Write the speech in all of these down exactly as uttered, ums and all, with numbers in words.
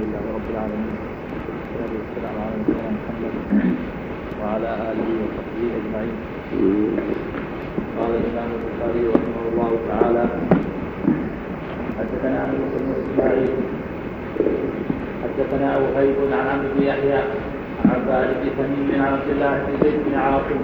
لله رب العالمين والصلاة والسلام على نبينا محمد وعلى آله وصحبه أجمعين. قال الإمام البخاري رحمه الله تعالى: حدثنا عن بن إسماعيل حدثنا وهيب عن عمرو بن يحيى عن عباد بن تميم عن عبد الله بن زيد بن عاصم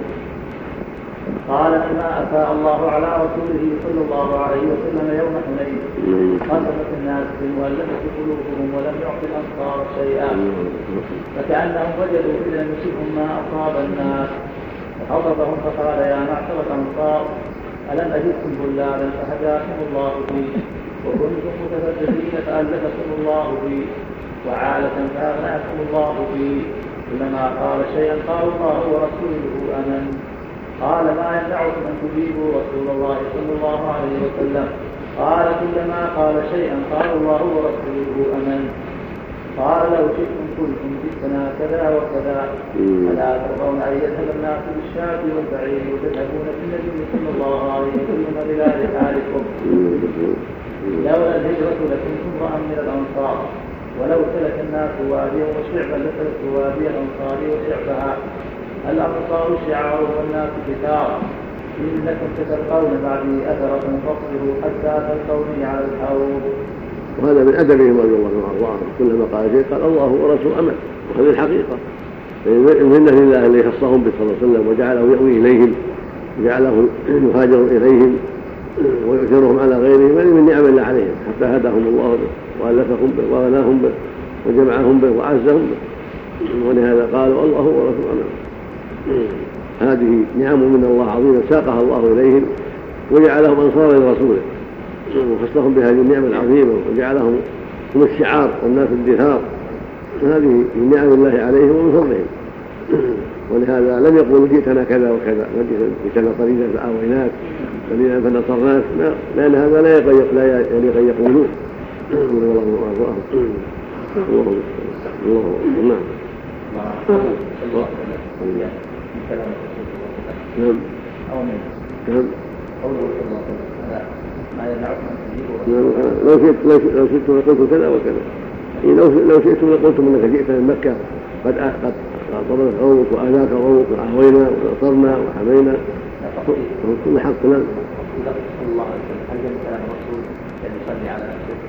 قال: لما أفاء الله على رسوله صلى الله عليه وسلم يوم حنين خسفت الناس بالمؤلفة قلوبهم ولم يعط الأنصار شيئا، فكأنهم وجدوا إن لم يصبهم ما أصاب الناس، فخطبهم فقال: يا معشر الأنصار، ألم أجدكم ضلالا فهداكم الله بي، وكنتم متفرقين فألفكم الله بي، وعالة فأغناكم الله بي، كلما قال شيئا قال الله ورسوله أمن. قال: ما يمنعكم أن تجيبوا رسول الله صلى الله عليه وسلم؟ قال: كلما قال شيئا قال الله ورسوله أمن. قال: لو شئتم قلتم جئتنا كذا وكذا، ألا ترضون أن يذهب الناس بالشاة والبعير وتذهبون بالنبي صلى الله عليه وسلم إلى رحالكم؟ لولا الهجرة لكنتم امرأ من الأنصار، ولو سلك الناس واديا وشعبا لسلكت وادي الأنصار وشعبها. الأنصار شعار والناس كتار، إنكم ستلقون بعدي أثرة فاصبروا حتى تلقوني على الحوض. وهذا من أدبهم رضي الله عنهم، كلما قال شيء قال الله ورسوله أمن، وهذه الحقيقة المنة لله الذي خصهم به صلى الله عليه وسلم وجعله يأوي إليهم وجعله يهاجر إليهم ويؤثرهم على غيرهم، هذه من نعم الله عليهم حتى هداهم الله به وألفهم به وغناهم به وجمعهم به وعزهم به، ولهذا قالوا الله ورسوله أمن. هذه نعم من الله عظيمة ساقها الله إليهم وجعلهم أنصارا لرسوله وخصهم بهذه النعمة العظيمة وجعلهم هم الشعار والناس الدثار، هذه من نعم الله عليهم ومن فضلهم. ولهذا لم يقولوا جئتنا كذا وكذا، جئتنا طريقا فآويناك طريقا فنصرناك، لأن هذا لا يليق أن يقولون. الله الله الله نعم. نعم. لو شئت لو شئت لقلت كذا وكذا، لو شئت لقلتم انك جئت من مكه قد قد ضربت قومك واذاك قومك واهوينا ونصرنا وحمينا، كل حق لنا. الله هل جاء كلام الرسول ان يصلي على نفسه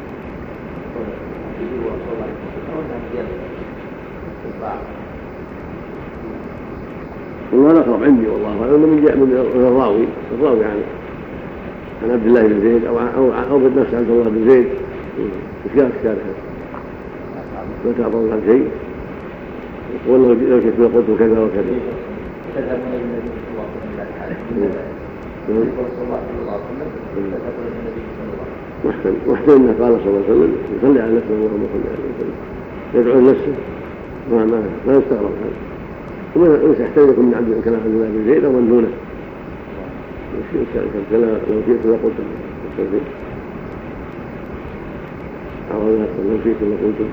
ورسول الله او انه يصلي؟ والله الأقرب عندي والله أعلم من جاء من الراوي الراوي عن عن عبد الله بن زيد أو أو أو بالنفس عبد الله بن زيد إشكال إشكالها ما تعرضون عن شيء، والله لو شئت قلت كذا وكذا. تذهبون إلى النبي صلى الله عليه وسلم ورسول الله صلى الله عليه وسلم تذهبون إلى النبي صلى الله عليه وسلم. واحسن أنه قال صلى الله عليه وسلم يصلي على نفسه اللهم صل عليه وسلم، يدعو لنفسه ما ما ما يستغرب هذا، وما يحتاج يكون من عبد كلام عبد الله بن زيد او من دونه. لو شئت لقلت لو شئت لقلت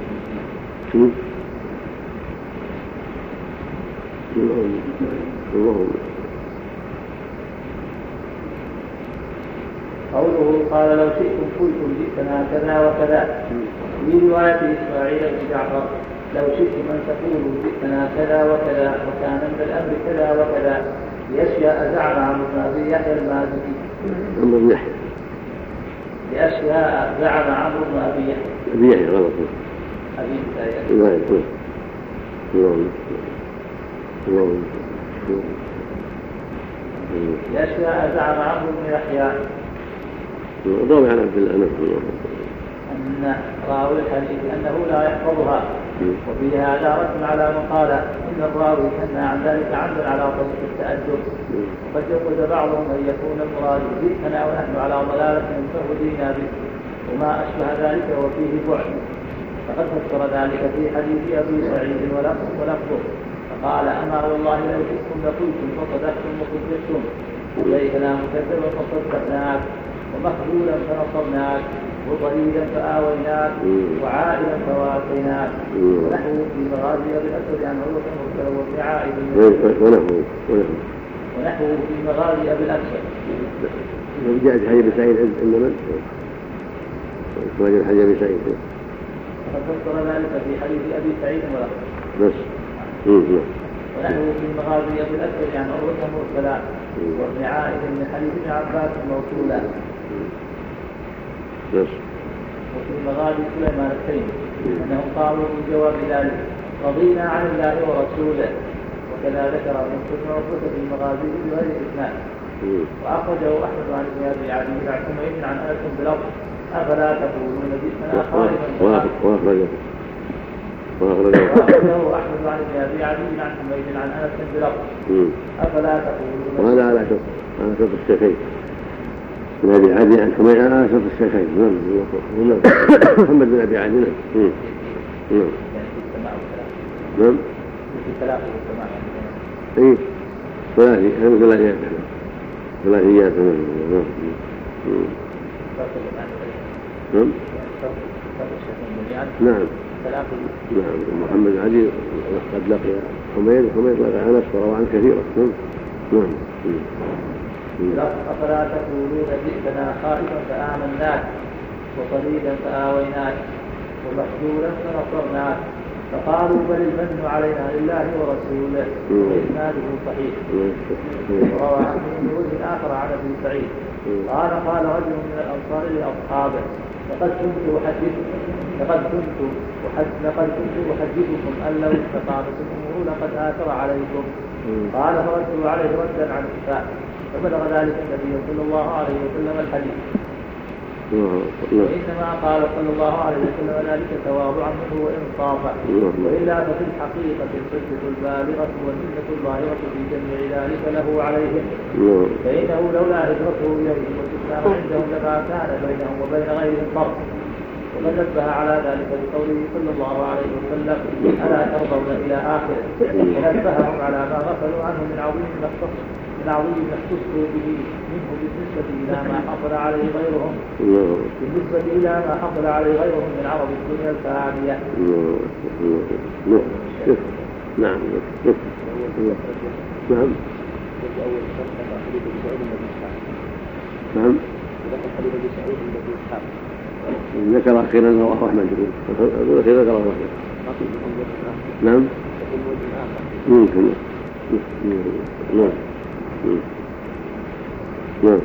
اللهم. قوله قال: لو شئتم قلتم جئتنا كذا وكذا. في رواية إسماعيل بن جعفر: لو شئتم أن تقولوا جئتنا كذا وكذا وكان من الأمر كذا وكذا، لأشياء زعم عمرو بن أبي يحيى المازني. عمرو بن يحيى. لأشياء زعم عمرو بن أبي يحيى. أبي يحيى غلط. أبي يحيى. لا يكون. اللهم. اللهم. لأشياء زعم عمرو بن يحيى. ضوء على عبد الله نفسه. أن راوي الحديث أنه لا يحفظها، وفي هذا رد على من قال إن الراوي كان عن ذلك عمدا على طريق التأدب، وقد يقول بعضهم أن يكون المراد جئتنا ونحن على ضلالة فهدينا به وما أشبه ذلك وفيه بعد، فقد فسر ذلك في حديث أبي سعيد ولفظه فقال: أما والله لو شئتم لقلتم فصدقتم وصدقتم، إليكنا مكذبا فصدقناك، ومخذولا فنصرناك، وضريدا فآويناك، وعائلا فواسيناك. ونحوه في مغازي أبي الأسود عن عروة وابن عائد ونحوه في مغازي أبي الأسود. جاء في حديث سعيد عند من؟ وجد حديث أبي سعيد وقد فسر ذلك في حديث أبي سعيد ولقب بس ونحن في مغازي أبي الأسود عن عروة مرسلا وابن عائد من حديث ابن عباس موصولا. وفي مغازي سليمان التيمي أنهم قالوا من جواب ذلك رضينا عن الله ورسوله، وكذا ذكر ابن عقبة في المغازي بغير إسناد. وأخرجه أحمد عن ابن أبي عدي عن حميد عن أنس بلفظ أفلا تقولون جئتنا خائفا. وأخرجه أحمد عن ابن أبي عدي عن حميد عن أنس بلفظ أفلا تقولون. وهذا على شرط على شرط الشيخين. ابن أبي عدي عن حميد على شرط الشيخين. نعم. محمد بن أبي عدي. نعم. نعم. نعم. إيه ثلاثي هم ثلاثيات ثلاثيات نعم نعم نعم نعم محمد علي قد لقي حميد حميد لقي أنس وروى عن كثيرا. نعم نعم. أفلا تقولون جئتنا خائفا فآمناك وصليدا فآويناك ومحجولا فنصرناك فقالوا بل المن علينا لله ورسوله وإسناده صحيح. وروى عنه من وجه آخر عن أبي سعيد قال قال رجل من الأنصار لأصحابه لقد كنت أحدثكم لقد كنت لقد كنت أحدثكم أن لو استقامتكم لقد آثر عليكم. قال فردوا عليه ردا عن الكفاء فبلغ ذلك النبي صلى الله عليه وسلم الحديث. وإنما قال صلى الله عليه وسلم ذلك تواضعا منه وإنصافا، وإلا ففي الحقيقة الحجة البالغة والمنة الظاهرة في جميع ذلك له عليهم، فإنه لولا هجرته إليهم والإسلام عندهم لما كان بينهم وبين غيرهم فرق. وقد نبه على ذلك بقوله صلى الله عليه وسلم ألا ترضون إلى آخره، ونبههم على ما غفلوا عنه من عظيم مختص من عظيم اختصوا به منه بالنسبة إلى ما حصل عليه غيرهم بالنسبة إلى ما حصل عليه غيرهم من عرض الدنيا الفانية. نعم نعم نعم ذكر أخيرا رواه أحمد ذكر ذكر أحمد نعم ممكن نعم نعم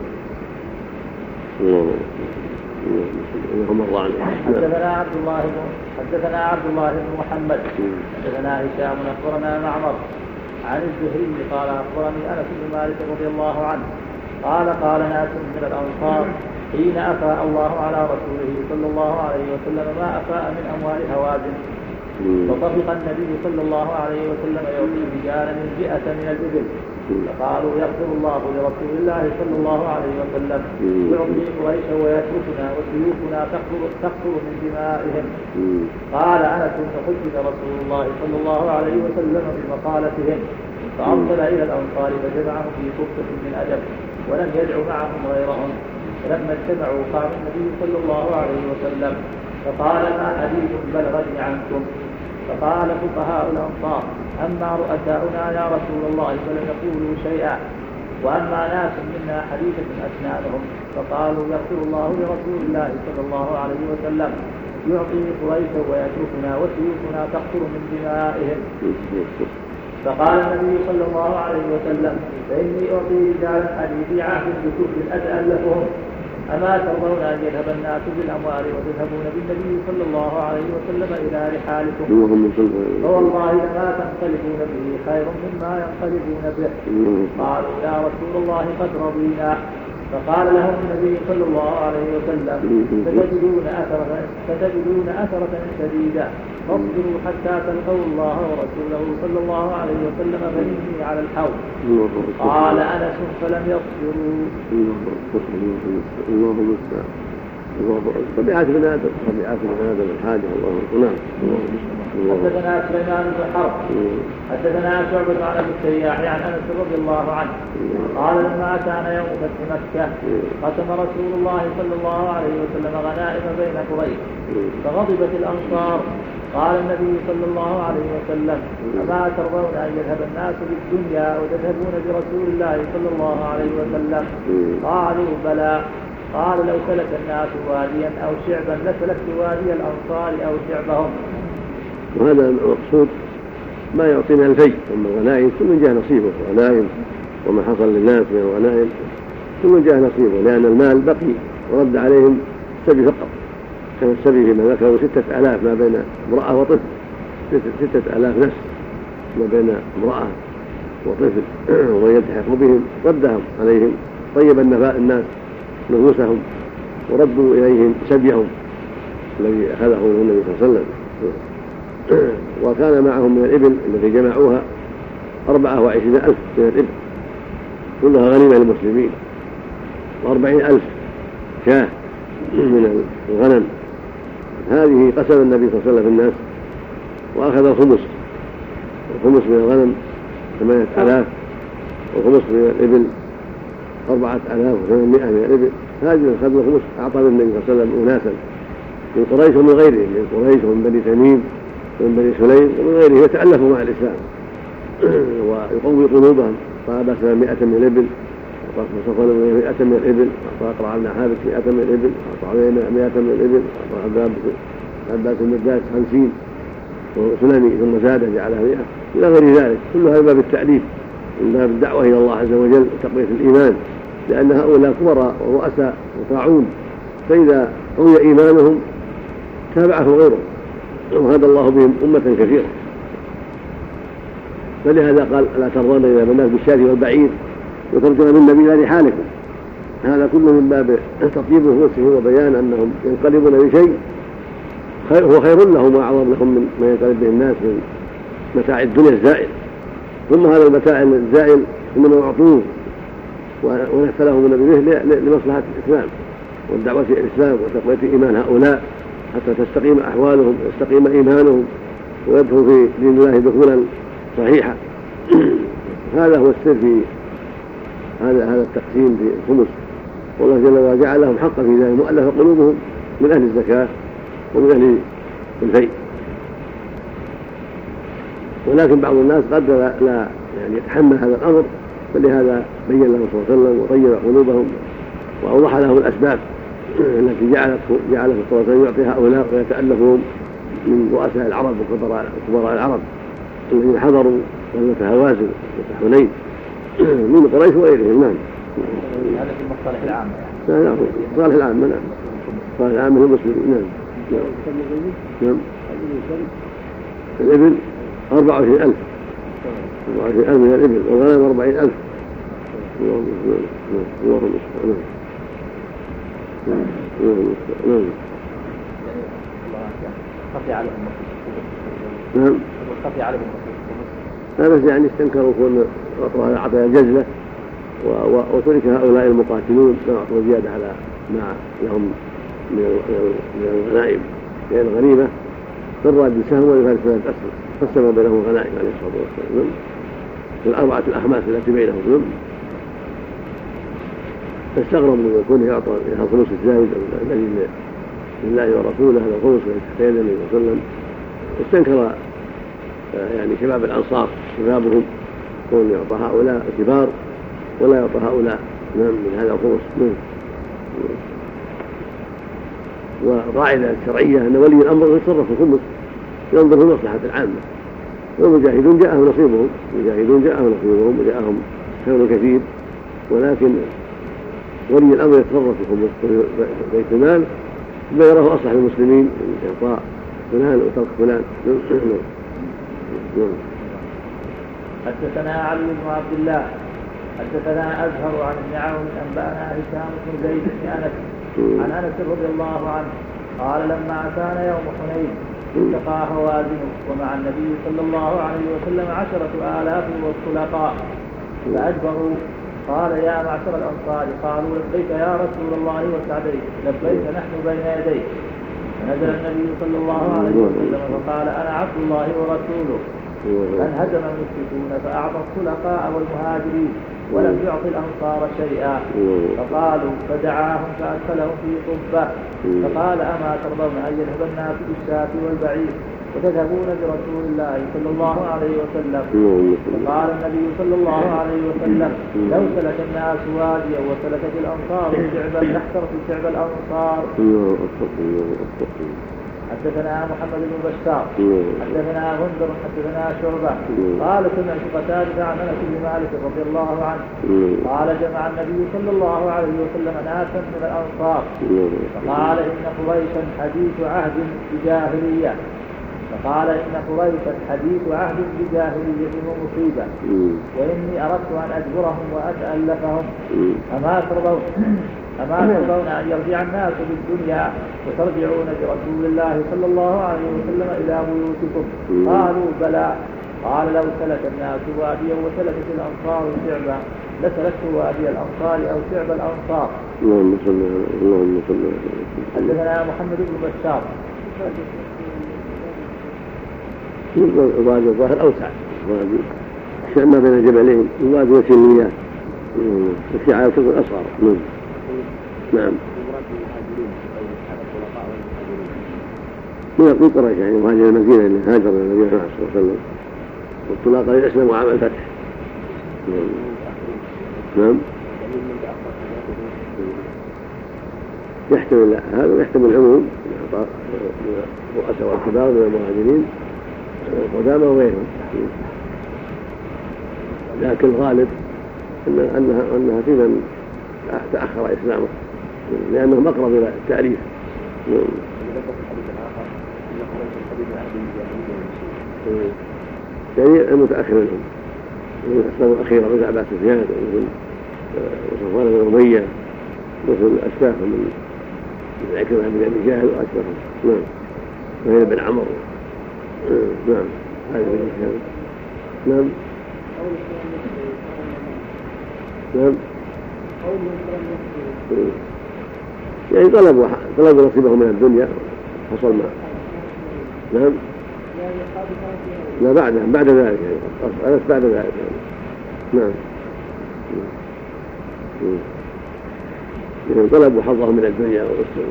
حدثنا عبد الله بن حدثنا عبد الله بن محمد حدثنا هشام أخبرنا معمر عن الزهري قال أخبرني أنس بن مالك رضي الله عنه قال قال ناس من الأنصار حين أفاء الله على رسوله صلى الله عليه وسلم ما أفاء من أموال هوازن، فطفق النبي صلى الله عليه وسلم يعطي رجالا الجئة من الإبل، فقالوا يغفر الله لرسول الله صلى الله عليه وسلم يعطي قريشا ويتركنا وسيوفنا تقطر من دمائهم. قال أنس فحدث رسول الله صلى الله عليه وسلم بمقالتهم فأرسل إلى الأنصار فجمعهم في صفة من أدب ولم يدع معهم غيرهم. فلما اجتمعوا قام النبي صلى الله عليه وسلم فقال ما حديث بلغني عنكم؟ فقال فقهاء الأنصار أما رؤساؤنا يا رسول الله فلم يقولوا شيئا، وأما ناس منا حديثة أسنانهم فقالوا يغفر الله لرسول الله صلى الله عليه وسلم يعطي قريشا ويتركنا وسيوفنا تقطر من دمائهم. فقال النبي صلى الله عليه وسلم فإني أعطي رجالا حديثي عهد بكفر أتألفهم، أما ترضون أن يذهب الناس بالأموال وتذهبون بالنبي صلى الله عليه وسلم إلى رحالكم، فوالله لما تنقلبون به خير مما ينقلبون به. قالوا يا رسول الله قد رضينا. فقال لهم النبي صلى الله عليه وسلم فتجدون أثرة فتجدون أثرة شديدة فاصبروا حتى تلقوا الله ورسوله صلى الله عليه وسلم فإني على الحوض. قال أنس فلم يصبروا. اللهم استعان طبيعة بن آدم طبيعة بن آدم الحاجة. الله نعم. حدثنا سليمان بن حرب حدثنا شعبة عن أبي السياح عن أنس رضي الله عنه قال لما كان يوم فتح مكة قسم رسول الله صلى الله عليه وسلم غنائم بين قريش فغضبت الأنصار. قال النبي صلى الله عليه وسلم أما ترضون أن يذهب الناس بالدنيا وتذهبون برسول الله صلى الله عليه وسلم؟ قالوا بلى. قال لو سلك الناس واديا أو شعبا لسلكت وادي الأنصار أو شعبهم. وهذا المقصود ما يعطينا الفي أما الغنائم كل جاء نصيبه غنائم وما حصل للناس من الغنائم كل جاء نصيبه لأن المال بقي ورد عليهم السبي فقط. كان السبي فيما ذكروا ستة آلاف ما بين امرأة وطفل ستة آلاف نفس ما بين امرأة وطفل ومن يلتحق بهم ردهم عليهم طيب الناس نفوسهم وردوا إليهم سبيهم الذي أخذه النبي صلى الله عليه وسلم. وكان معهم من الإبل التي جمعوها أربعة وعشرين ألف من الإبل كلها غنيمة للمسلمين وأربعين ألف شاة من الغنم. هذه قسم النبي صلى الله عليه وسلم في الناس وأخذ الخمس الخمس من الغنم ثمانية آلاف والخمس من الإبل أربعة آلاف وثمانمائة من الإبل. هذه أخذ الخمس أعطى النبي صلى الله عليه وسلم أناسا من قريش ومن غيرهم من قريش ومن بني تميم ومن بني سليم ومن غيرهم يتألفوا مع الإسلام ويقوي قلوبهم. فأبى ثمانمائة من الإبل أعطى صفوان بن مائة من الإبل أعطى أقرع بن حابس مائة من الإبل أعطى مائة من الإبل أعطى عباس بن مرداس خمسين وسلمي ثم زاد جعلها مائة إلى غير ذلك. كل هذا باب التعليم من باب الدعوة إلى الله عز وجل وتقوية الإيمان لأن هؤلاء كبراء ورؤساء وطاعون فإذا قوي إيمانهم تابعه غيره وهدى الله بهم أمة كثيرة. فلهذا قال لا ترضون إذا بناك بالشاة والبعير وترجون النبي إلى رحالكم. هذا كله من باب تطيب نفوسهم وبيان أنهم ينقلبون بشيء هو خير لهم وأعظم لهم من ما ينقلب به الناس من متاع الدنيا الزائل. ثم هذا المتاع الزائل إنما أعطوه ونفى لهم النبي به لمصلحة الإسلام والدعوة إلى الإسلام وتقوية إيمان هؤلاء حتى تستقيم أحوالهم ويستقيم إيمانهم ويدخل في دين الله دخولا صحيحا. هذا هو السر في هذا هذا التقسيم في الخمس. والله جل وعلا جعل لهم حقا في ذلك مؤلف قلوبهم من أهل الزكاة ومن أهل الفيء. ولكن بعض الناس قد لا, لا يعني يتحمل هذا الأمر فلهذا بين لهم صلى الله عليه وسلم وطيب قلوبهم وأوضح لهم الأسباب التي جعلت جعلت صلى الله عليه وسلم يعطي هؤلاء ويتألفهم من رؤساء العرب وكبراء العرب الذين حضروا غزوة هوازن وحنين من قريش وغيرهم. نعم هذا في المصالح العامة يعني. نعم المصالح العامة. نعم المصالح العامة للمسلمين. نعم نعم الإبل أربعة وعشرين ألف أربعة وعشرين ألف من الإبل والغنم أربعين ألف. اللهم اللهم نعم نعم خفي عليهم نعم خفي عليهم هذا يعني استنكروا كون أطرها العطايا الجزلة وترك هؤلاء المقاتلون أعطوا زيادة على ما لهم من الغنائم لأن الغنيمة ترى بالسهم ولفارس ثلاثة أسهم قسموا بينهم الغنائم عليه الصلاة والسلام في الأربعة الأخماس التي بينهم. فاستغربوا من كونه يعطى الخمس الزائد الذي لله ورسوله هذا الخمس الذي تحت يد النبي صلى الله عليه وسلم. واستنكر يعني شباب الأنصار شبابهم كون يعطى هؤلاء كبار ولا يعطى هؤلاء من هذا الخمس. والقاعدة الشرعية أن ولي الأمر يتصرف في الخمس ينظر في المصلحة العامة. والمجاهدون جاءهم نصيبهم المجاهدون جاءهم نصيبهم وجاءهم خير كثير ولكن ولي الأمر يتصرف في خمس بيت المال بما يراه أصلح للمسلمين من إعطاء فلان وترك فلان. حدثنا علي بن عبد الله حدثنا أزهر عن ابن عون أنبأنا هشام بن زيد بن أنس عن أنس رضي الله عنه قال لما أتانا يوم حنين التقى هوازن ومع النبي صلى الله عليه وسلم عشرة آلاف والطلقاء فأجبروا. قال يا معشر الأنصار قالوا لبيك يا رسول الله وسعديك لبيك نحن بين يديك. فنزل النبي صلى الله عليه وسلم فقال أنا عبد الله ورسوله. فانهزم المشركون فأعطى الطلقاء والمهاجرين ولم يعطي الأنصار شيئا. فقالوا فدعاهم فأدخلهم في قبة فقال أما ترضون أن يذهب الناس بالشاة والبعير وتذهبون برسول الله صلى الله عليه وسلم. فقال النبي صلى الله عليه وسلم: لو سلك الناس واديا وسلكت الأنصار شعبا لاحترت شعب الأنصار. حدثنا محمد بن بشار حدثنا غندر حدثنا شعبة قال سمعت قتادة عن أنس بن مالك رضي الله عنه قال: جمع النبي صلى الله عليه وسلم ناسا من الأنصار فقال: إن قريشا حديث عهد بجاهلية فقال إن قريشا حديث عهد بجاهلية ومصيبة، وإني أردت أن أجبرهم وأتألفهم. أما ترضون أما ترضون أن يرجع الناس بالدنيا وترجعون برسول الله صلى الله عليه وسلم إلى بيوتكم؟ قالوا: بلى. قال: لو سلك الناس واديا وسلكت الأنصار شعبا لسلكت وادي الأنصار أو شعب الأنصار. اللهم صل على اللهم صل على حدثنا محمد بن بشار. الوادي الظاهر أوسع، الشام ما بين الجبلين، الوادي وسط المياه، الشعاب تكون أصغر. نعم. من قريش يعني مهاجر المدينة اللي هاجر النبي صلى الله عليه وسلم، والطلاق يسلموا عام الفتح. نعم. يحتمل هذا ويحتمل العموم رؤساء والكبار من المهاجرين قدامى وغيرهم، لكن الغالب أنها أنها في من تأخر إسلامه لأنهم أقرب إلى التأليف. يعني المتأخر منهم الأسلام الأخيرة مثل أبا سفيان ومثل صفوان بن أمية مثل أسلافهم من عكرمة بن أبي جهل وأشبههم. نعم. وهي بن عمرو. نعم. هذا بالإسلام. نعم. نعم. يعني طلبوا طلبوا نصيبهم من الدنيا حصل ما. نعم. لا بعد بعد ذلك يعني أنس بعد ذلك. نعم. يعني طلبوا حظهم من الدنيا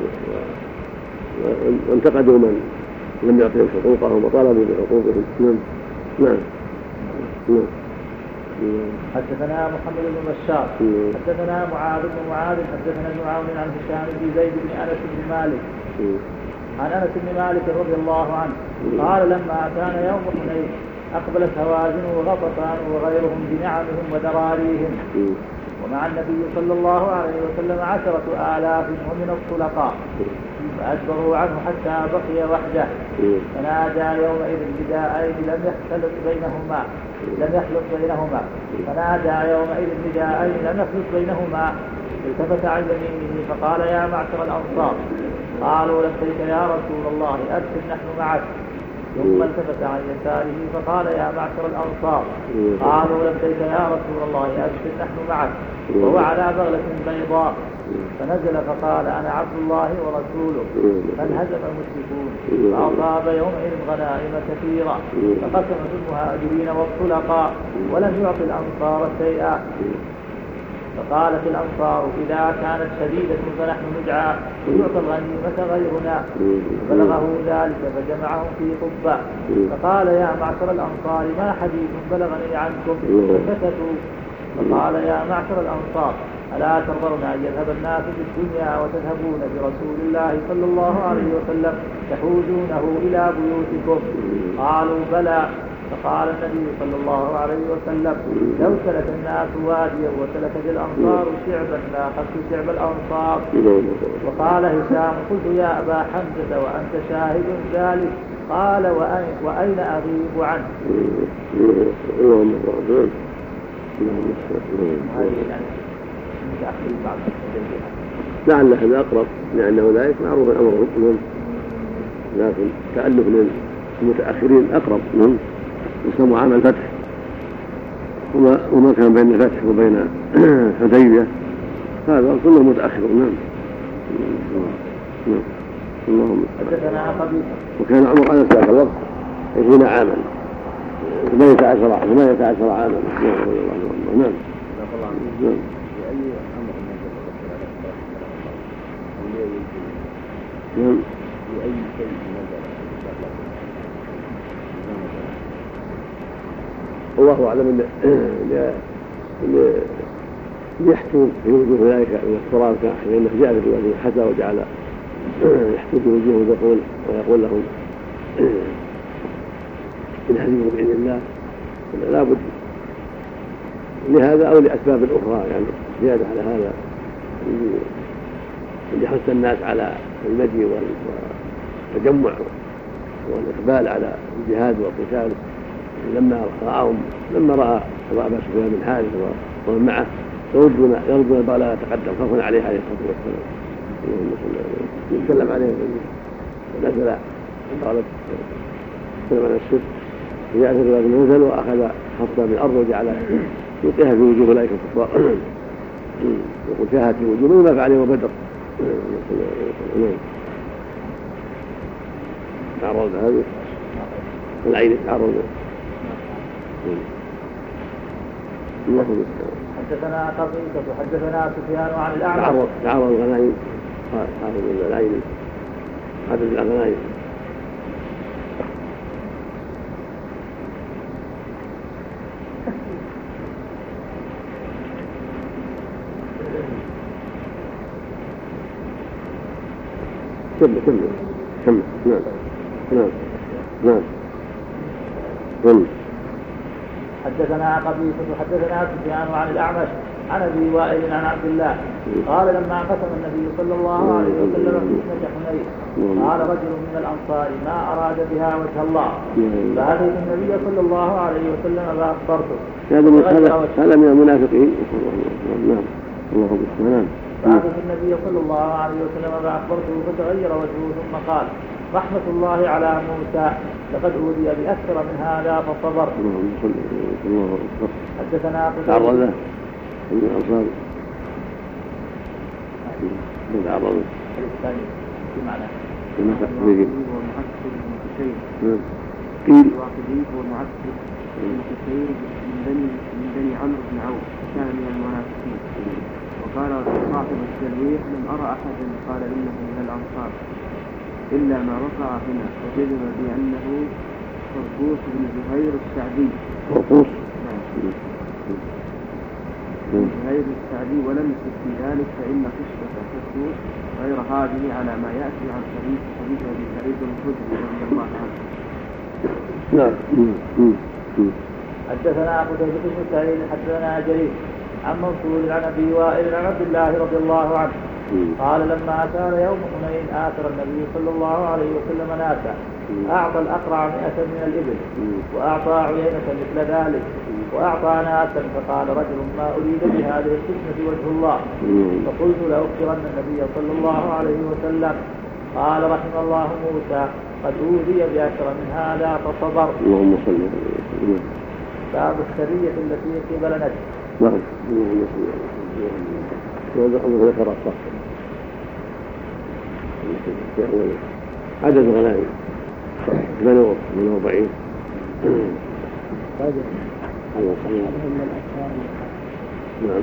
وانتقدوا من لم يعطيهم حقوقهم وطالبوا بحقوقهم. نعم. نعم. نعم. حدثنا محمد بن بشار حدثنا معاذ بن معاذ حدثنا ابن عون عن هشام بن زيد بن انس بن مالك عن انس بن مالك رضي الله عنه قال: لما كان يوم حنين اقبلت هوازن وغطفان وغيرهم بنعمهم وذراريهم، ومع النبي صلى الله عليه وسلم عشرة آلاف ومن الطلقاء، فأجبروا عنه حتى بقي وحده، فنادى يومئذ بداءين لم يختلط بينهما لم يخلط بينهما فنادى يومئذ بداءين لم يخلط بينهما التفت عن يمينه فقال: يا معشر الأنصار. قالوا: لبيك يا رسول الله، أرسل نحن معك. ثم التفت عن يساره فقال: يا معشر الأنصار. قالوا: لبيك يا رسول الله، أرسل نحن معك. وهو على بغلة بيضاء، فنزل فقال: أنا عبد الله ورسوله. فانهزم المشركون فأصاب يومئذ غنائم كثيرة، فقسم في المهاجرين والطلقاء ولم يعط الأنصار شيئا. فقالت الأنصار: إذا كانت شديدة فنحن ندعى ويعطى الغنيمة غيرنا. بلغه ذلك فجمعهم في قبة فقال: يا معشر الأنصار، ما حديث بلغني عنكم؟ فسكتوا. فقال: يا معشر الأنصار، ألا ترضون أن يذهب الناس في الدنيا وتذهبون برسول الله صلى الله عليه وسلم تحوزونه إلى بيوتكم؟ قالوا: بلى. فقال النبي صلى الله عليه وسلم: لو سلك الناس واديا وسلكت الأنصار شعبا لا أخذت شعب الأنصار. وقال هشام: قلت: يا أبا حمزة وأنت شاهد ذلك؟ قال: وأين, وأين أغيب عنه؟ لعل هذا أقرب لأنه ذلك معروف أمرهم، لكن تألف للمتأخرين أقرب منهم يسمى عام الفتح، وما, وما كان بين الفتح وبين حديبية هذا كله متأخر. نعم. نعم. اللهم وكان عمر أنس ذاك الوقت عشرين عاما ثمانية عشر ثمانية عشر عاما. نعم. نعم. نعم. والله أعلم أن يحتم في وجوه ذلك من التراب لأنه جاء في الرواية حتى وجعل يحتم في وجوههم ويقول ويقول لهم إن هزموا بإذن الله لا بد لهذا أو لأسباب أخرى يعني زيادة على هذا ليحث الناس على المجيء والتجمع والإقبال على الجهاد والقتال لما رأهم لما رأى أبا سفيان بن حارث ومن معه يردون يردون البغلاء يتقدم خوفا عليه عليه الصلاة والسلام. اللهم صل على محمد. يتكلم عليه نزل البغلاء يتكلم عن السر جاء في الرواية نزل وأخذ حصى من الأرض وجعل يلقيها في وجوه أولئك الكفار يقول شاهت في وجوه ما فعل يوم بدر. تعرض هذا العين تعرض. حدثنا قبيصة حدثنا سفيان عن الأعمش تعرض تعرض الغنائم تعرض العين عدد الغنائم. كم كم كم نعم نعم نعم نعم. حدثنا قبيصة حدثنا سفيان عن الأعمش عن أبي وائل عن عبد الله قال لما قسم النبي صلى الله عليه وسلم قسمة حنين قال رجل من الأنصار ما أراد بها وجه الله فأتيت النبي صلى الله عليه وسلم فأخبرته هذا من المنافقين. نعم اللهم نعم. فأتيت النبي صلى الله عليه وسلم فأخبرته فتغير وجهه ثم قال رحمة الله على موسى لقد أوذي بأكثر من هذا فصبر. حدثنا تعرض له من الأنصار من تعرض الثاني في معنى قيل الواقدي هو المعسكر المتسير من بني من بني عمرو بن عوف كان من المنافقين. وقال صاحب التلويح لم أرى أحدا قال إنه من الأنصار إلا ما وقع هنا وجزم بأنه فرقوس بن زهير السعدي. فرقوس بن زهير السعدي ولم يكن في ذلك فإن قصة فرقوس غير هذه على ما يأتي عن حديث حديث أبي سعيد الخدري رضي الله عنه. نعم. حدثنا قتيبة بن سعيد حدثنا جرير عن منصور عن أبي وائل عن عبد الله رضي الله عنه قال لما كان يوم حنين آثر النبي صلى الله عليه وسلم ناسا أعطى الأقرع مئة من الإبل وأعطى عيينة مثل ذلك وأعطى ناسا فقال رجل ما أريد بهذه القسمة وجه الله فقلت لأخبرن النبي صلى الله عليه وسلم قال رحم الله موسى قد أوذي بأكثر من هذا فصبر. اللهم صل على محمد. باب السرية التي قبل نجد. نعم اللهم ذكر الصف عدد الغنائم بنو بنو بعيد نعم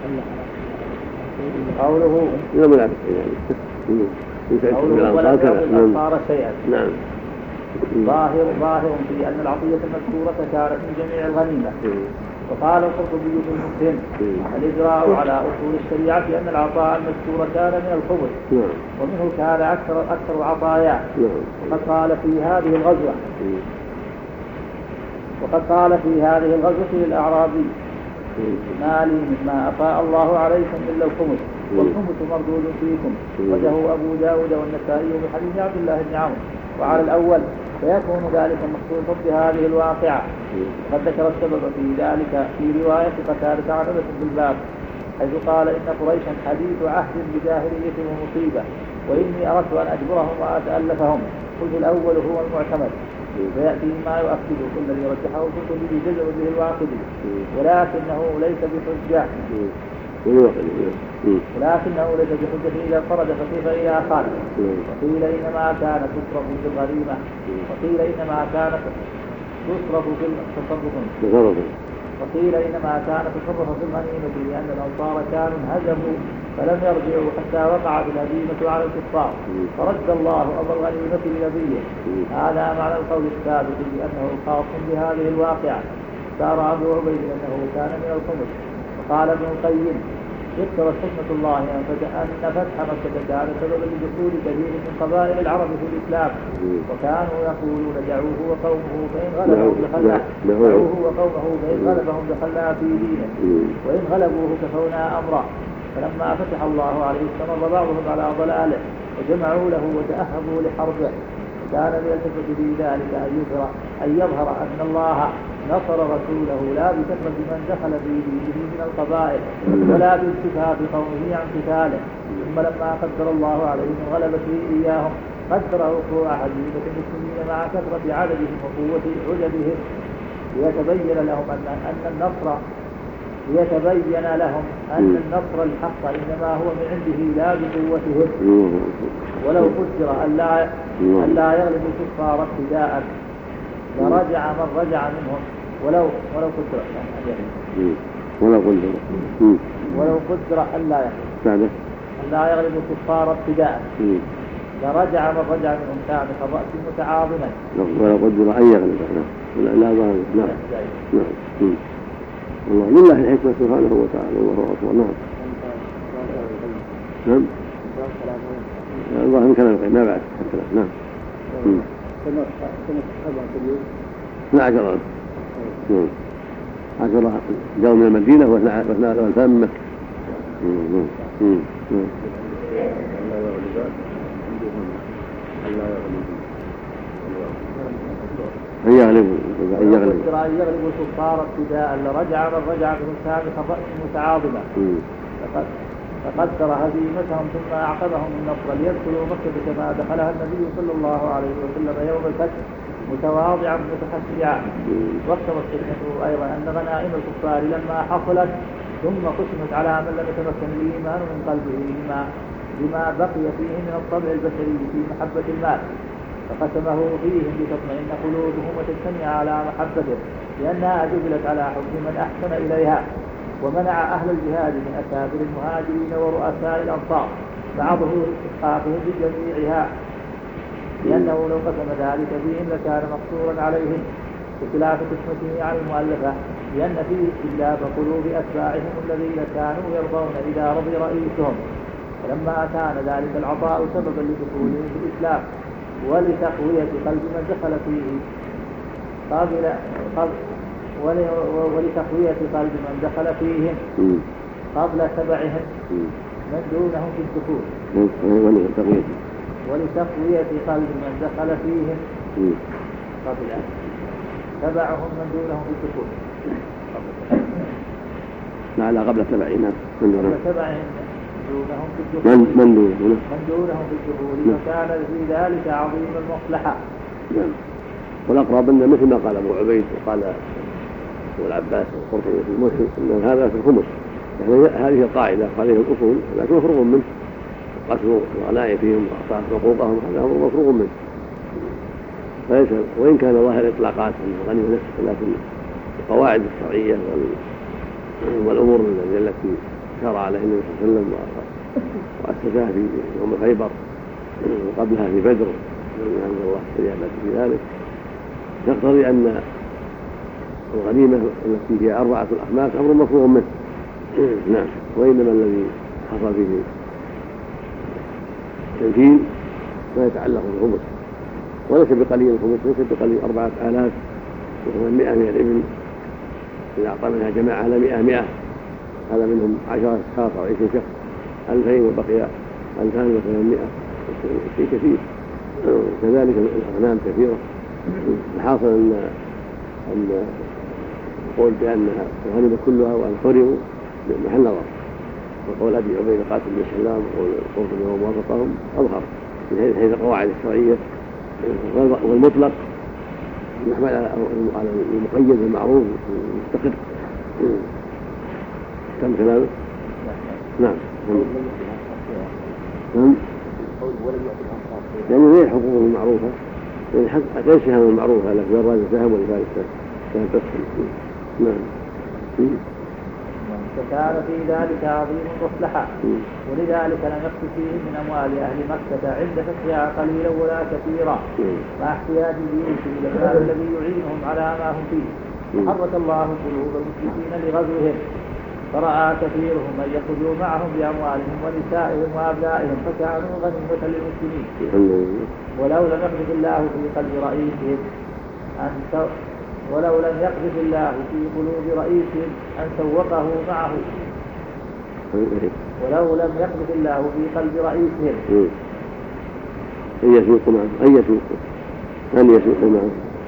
قوله لا منافقين يعني قوله ولا يعطي الأنصار شيئا. نعم ظاهر ظاهر في أن العطية المذكورة كانت من جميع الغنيمة. وقال القرطبي في المسلم الإجراء على أصول الشريعة أن العطاء المذكور كان من الخبز ومنه كان أكثر أكثر العطايا. وقد قال في هذه الغزوة وقد قال في هذه الغزوة للأعرابي ما لي مما أفاء الله عليكم إلا الخمس والخمس مردود فيكم. وجه أبو داود والنسائي بحديث عبد الله بن عمرو. وعلى الأول فيكون ذلك مخصوصا بهذه الواقعة. قد ذكر السبب في ذلك في رواية قتادة عن أنس في الباب حيث قال إن قريشا حديث عهد بجاهلية ومصيبة وإني أردت أن أجبرهم وأتألفهم. قلت الأول هو المعتمد ويأتي ما يؤكد كل الذي رجحه كل الذي جزم به الواقدي ولكنه ليس بحجة ولكنه ليس بحجة إذا فرد فكيف إذا خالف. وقيل إنما كان تصرف في الغريمة وقيل إنما كان تصرف في التصرف وقيل إنما كان تصرف في الغنيمة لأن الأنصار كانوا هزموا فلم يرجعوا حتى وقعت الهزيمة على الكفار فرد الله أمر الغنيمة لنبيه. هذا معنى القول الثابت بأنه خاص بهذه الواقعة. اختار أبو عبيد أنه كان من الخمس. وقال ابن القيم ذكرت حكمة الله أن فتح مكة كان سببا لدخول كثير من قبائل العرب في الإسلام، وكانوا يقولون دعوه وقومه فإن غلبهم دخلنا دعوه وقومه فإن غلبهم دخلنا في دينه وإن غلبوه كفونا أمرا. فلما فتح الله عليه استمر بعضهم على ضلاله وجمعوا له وتأهبوا لحربه. كان من الحكمة في ذلك أن يظهر أن يظهر أن الله نصر رسوله لا بكثرة من دخل في دينه من القبائل ولا بانتفاع قومه عن قتاله. ثم لما قدر الله عليهم غلبته إياهم قدر وقوع حديثة المسلمين مع كثرة عددهم وقوة عددهم ليتبين لهم أن أن النصر ليتبين لهم أن النصر الحق إنما هو من عنده لا بقوتهم. ولو قدر أن لا أن لا يغلب الكفار ابتداء لرجع من رجع منهم ولو ولو قدر يعني ولو قدر ولو قدر أن لا يغلب أن لا يغلب الكفار ابتداء لرجع من رجع منهم كان كالرأس متعاظما. ولو قدر أن يغلب لا لا لا نعم والله لله الحكمة سبحانه وتعالى والله أكبر. نعم نعم الله من كلام ما بعد الكلام. نعم اثنا عشر نعم عشرة جاءوا من المدينة واثنان والفان من مكة. أن يغلبوا أن يغلبوا أن يغلبوا الكفار ابتداء لرجع من رجع من سابق الرأس متعاظما فقدر هزيمتهم ثم أعقبهم النصر ليدخلوا مكة كما دخلها النبي صلى الله عليه وسلم يوم الفتح متواضعا متخشعا. واقتضت حكمته أيضا أن غنائم الكفار لما حصلت ثم قسمت على من لم يتمكن الإيمان من قلبه لما لما بقي فيه من الطبع البشري في محبة المال فقسمه فيهم لتطمئن قلوبهم وتجتمع على محبته لأنها جبلت على حب من أحسن إليها. ومنع أهل الجهاد من أكابر المهاجرين ورؤساء الأنصار مع ظهور استحقاقهم بجميعها لأنه لو قسم ذلك فيهم لكان مقصورا عليهم بخلاف قسمته عن المؤلفة لأن فيه استجلاب قلوب أتباعهم الذين كانوا يرضون إذا رضي رئيسهم. ولما كان ذلك العطاء سببا لدخولهم في الإسلام ولتقوية قلب من دخل فيه قابل قبل ولتقوية قلب من دخل فيهم قبل تبعهم من دونهم في الدخول ولتقوية قلب من دخل فيهم قبل تبعهم من دونهم في الدخول لا لا قبل تبعهم قبل تبعهم دونهم في الدخول من دونهم من دونهم في الدخول وكان في ذلك عظيم المصلحة. والأقرب أن مثل ما قال أبو عبيد وقال والعباس والقرطبي في المسلم أن هذا في الخمس يعني هذه القاعدة هذه الأصول لكن مفروغ منه قتل الغنائم فيهم وإعطاء حقوقهم هذا أمر مفروغ منه فليس وإن كان ظاهر إطلاقات الغنيمة نفسه لكن القواعد الشرعية والأمور التي شرع عليها النبي صلى الله عليه وسلم وأسسها في يوم خيبر وقبلها في بدر من أنزل الله استجابة في ذلك تقتضي أن الغنيمة التي هي أربعة الأخماس أمر مفروغ منه. نعم وإنما الذي حصل فيه تمكين ما يتعلق بالخمس وليس بقليل الخمس ليس بقليل أربعة آلاف وثمانمائة من الإبل إذا أعطى منها جماعة على مئة مئة هذا منهم عشرة أشخاص أو عشرين شخص ألفين وبقي ألفان وثمانمائة شيء كثير. كذلك الأغنام كثيرة. الحاصل أن أن قول بأنها الغنيمة كلها وأن حرموا محل نظر وقول أبي عبيد قاتل بن سلام وقول القرطبي وموافقهم أظهر من حيث القواعد الشرعية والمطلق يحمل على المقيد المعروف المستقر. كم كلامه؟ نعم نعم يعني غير حقوقه المعروفة يعني غير سهم المعروفة لك جراد السهم ولفارس السهم تسهم. نعم فكان في ذلك عظيم المصلحة ولذلك لم يخف فيه من أموال أهل مكة عند فتحها قليلا ولا كثيرا مع احتياج الجيوش إلى المال الذي يعينهم على ما هم فيه حرك الله قلوب المشركين لغزوهم، فرأى كثيرهم من يخرجوا معهم بأموالهم ونسائهم وأبنائهم فكانوا غنيمة للمسلمين. ولو لم يقذف الله في قلب رئيسهم أن ولو لم يقذف الله في قلوب رئيسهم أن سوقه معه ولو لم يقذف الله في قلب رئيسهم أن يسوق معه أن يسوق أن يسوق معه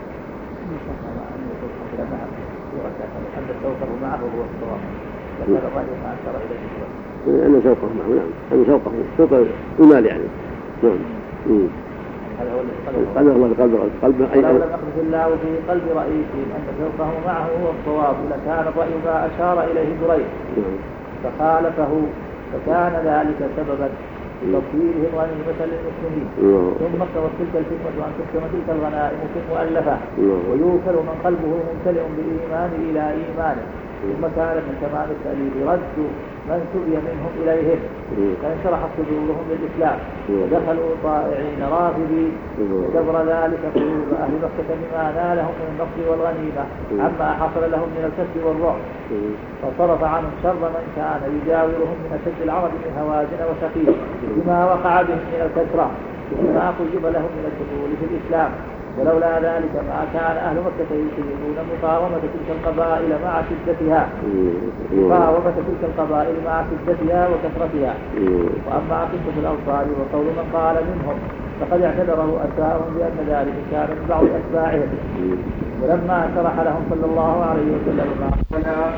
أن سوقه معه هو الصواب. ذكر الرأي ما أشار إليه أن سوقه معه. نعم أن سوقه سوق المال يعني. نعم. هذا هو الذي قال الله قلب قلبه أي ولو لم يقذف الله في قلب رئيسهم أن سوقه معه هو الصواب لكان الرأي ما أشار إليه دريد فخالفه فكان ذلك سببا لتطهيرهم غنيمة للمسلمين. ثم اقتضت تلك الفتنة أن تقسم تلك الغنائم في المؤلفة ويوكل من قلبه ممتلئ بالإيمان إلى إيمانه. ثم كان من تمام التأليف رد من سبي منهم إليهم فانشرح صدورهم للإسلام ودخلوا طائعين رافضين وجبر ذلك قلوب أهل مكة بما نالهم من النصر والغنيمة عما حصل لهم من الكسب والرعب، فصرف عنهم شر من كان يجاورهم من أشد العرب من هوازن وثقيل بما وقع بهم من الكسرة وما قلب لهم من الدخول في الإسلام. ولولا ذلك ما كان أهل مكة يطيقون مقاومة تلك القبائل مع شدتها مقاومة تلك القبائل مع شدتها وكثرتها. وأما قصة الأنصار وقول من قال منهم فقد اعتذره أتباعهم بأن ذلك كان من بعض أتباعهم ولما شرح لهم صلى الله عليه وسلم